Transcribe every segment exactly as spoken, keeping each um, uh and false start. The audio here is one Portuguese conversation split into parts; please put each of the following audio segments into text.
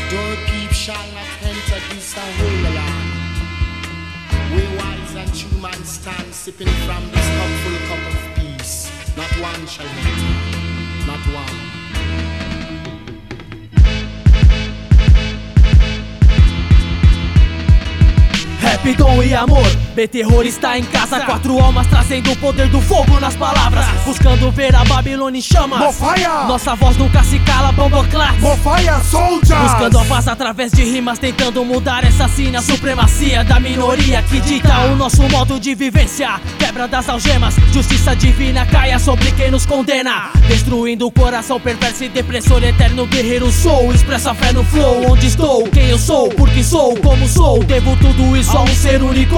Doorkeep shall not enter this holy land. We wise and true man stand, sipping from this cupful cup of peace. Not one shall enter, not one. Rap, dom e amor, B-Terror está em casa. Quatro almas trazendo o poder do fogo nas palavras, buscando ver a Babilônia em chamas. Mofaya! Nossa voz nunca se cala, bomboclats. Mofaya Soldiers! Buscando a paz através de rimas, tentando mudar essa sina. Supremacia da minoria que dita o nosso modo de vivência. Quebra das algemas, justiça divina caia sobre quem nos condena. Destruindo o coração perverso e depressor eterno. Guerreiro sou, expresso a fé no flow. Onde estou, quem eu sou, porque sou, como sou. Devo tudo isso a um ser único.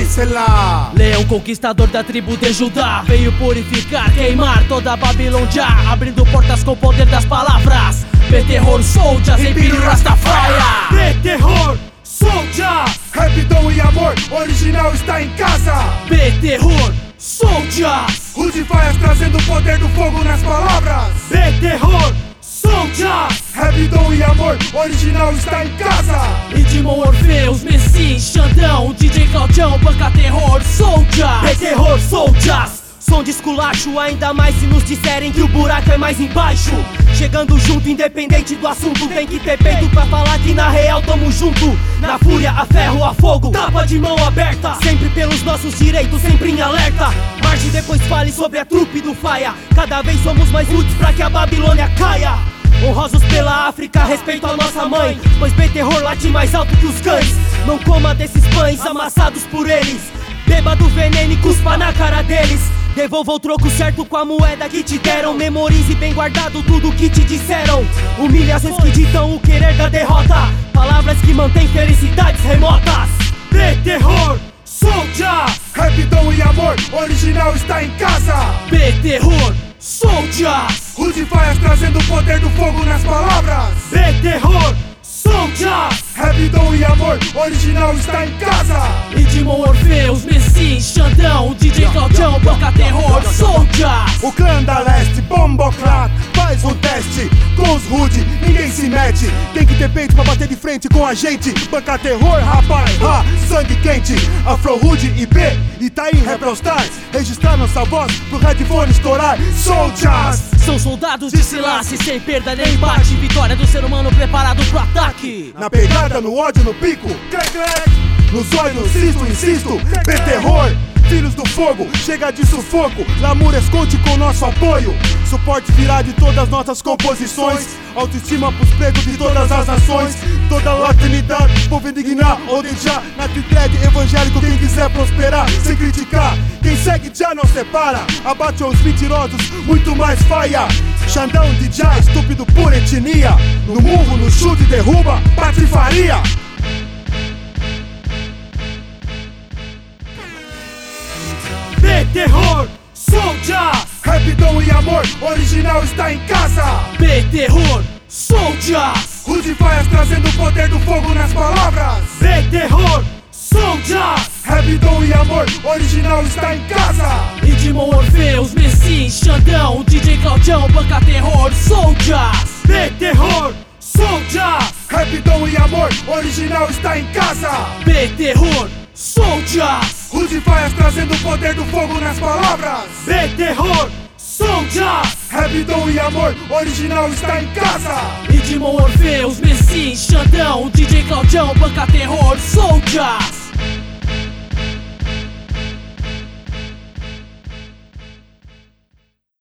Leão conquistador da tribo de Judá, veio purificar, queimar toda a Babilônia, abrindo portas com o poder das palavras. B-Terror Soldiers, Empírio Rastafari. B-Terror Soldiers, rap, dom e amor, original está em casa. B-Terror Soldiers, Rude Fires trazendo o poder do fogo nas palavras. B-Terror Soldiers, rap, dom e amor, original está em casa. Edmond Orfeus, Messi, Xandão, D J Claudião, banca Terror Soldiers. B-Terror Soldiers, som de esculacho, ainda mais se nos disserem que o buraco é mais embaixo. Chegando junto, independente do assunto, tem que ter peito pra falar que na real tamo junto. Na fúria, a ferro, a fogo, tapa de mão aberta, sempre pelos nossos direitos, sempre em alerta. Marche depois fale sobre a trupe do Faia. Cada vez somos mais úteis pra que a Babilônia caia. Honrosos pela África, respeito a nossa mãe, pois B-Terror late mais alto que os cães. Não coma desses pães amassados por eles, beba do veneno e cuspa na cara deles. Devolva o troco certo com a moeda que te deram. Memorize bem guardado tudo que te disseram. Humilhações que ditam o querer da derrota, palavras que mantêm felicidades remotas. B-Terror Soldiers, rap, dom e amor, original está em casa. B-Terror Soldiers, Rude Fires trazendo o poder do fogo nas palavras. B-Terror Soldiers, rap, dom e amor, original está em casa. Edmond Orfeus, Messi, Xandão, D J Claudião, banca Terror Soldiers. O clã da leste, Bomboclat, faz um teste com os rude, ninguém se mete. Tem que ter peito pra bater de frente com a gente. Banca Terror, rapaz, ha, sangue quente. Afro Rude e B, Itaim Rap All Stars, registrar nossa voz pro headphone estourar. Soldiers, são soldados de Silassi, sem perda nem embate. Vitória do ser humano preparado pro ataque. Na pegada, no ódio, no pico, no zóio, no cisto, insisto. B-Terror, filhos do fogo, chega de sufoco. Lamúrias, conte com nosso apoio. Suporte virá de todas as nossas composições. Autoestima pros pretos de todas as nações. Toda latinidade, povo indignar ou deixar. Na titred evangélico, quem quiser prosperar sem criticar. Quem segue já não separa, abate os mentirosos, muito mais faia. Xandão de já, estúpido por etnia. No murro, no chute, derruba, patifaria. B-Terror Soldiers, rap, dom e amor, original está em casa. B-Terror Soldiers, Rude Fires trazendo o poder do fogo nas palavras. B-Terror Soldiers, rap, dom e amor, original está em casa. Edmond Orfeus, Messi, Xandão, D J Claudião, banca Terror Soldiers. B-Terror Soldiers, rap, dom e amor, original está em casa. B-Terror Soldiers, Rude Fires trazendo o poder do fogo nas palavras. B-Terror Soldiers, rap, dom e amor, original está em casa. Edmond Orfeus, Messi, Xandão, D J Claudião, banca Terror Soldiers.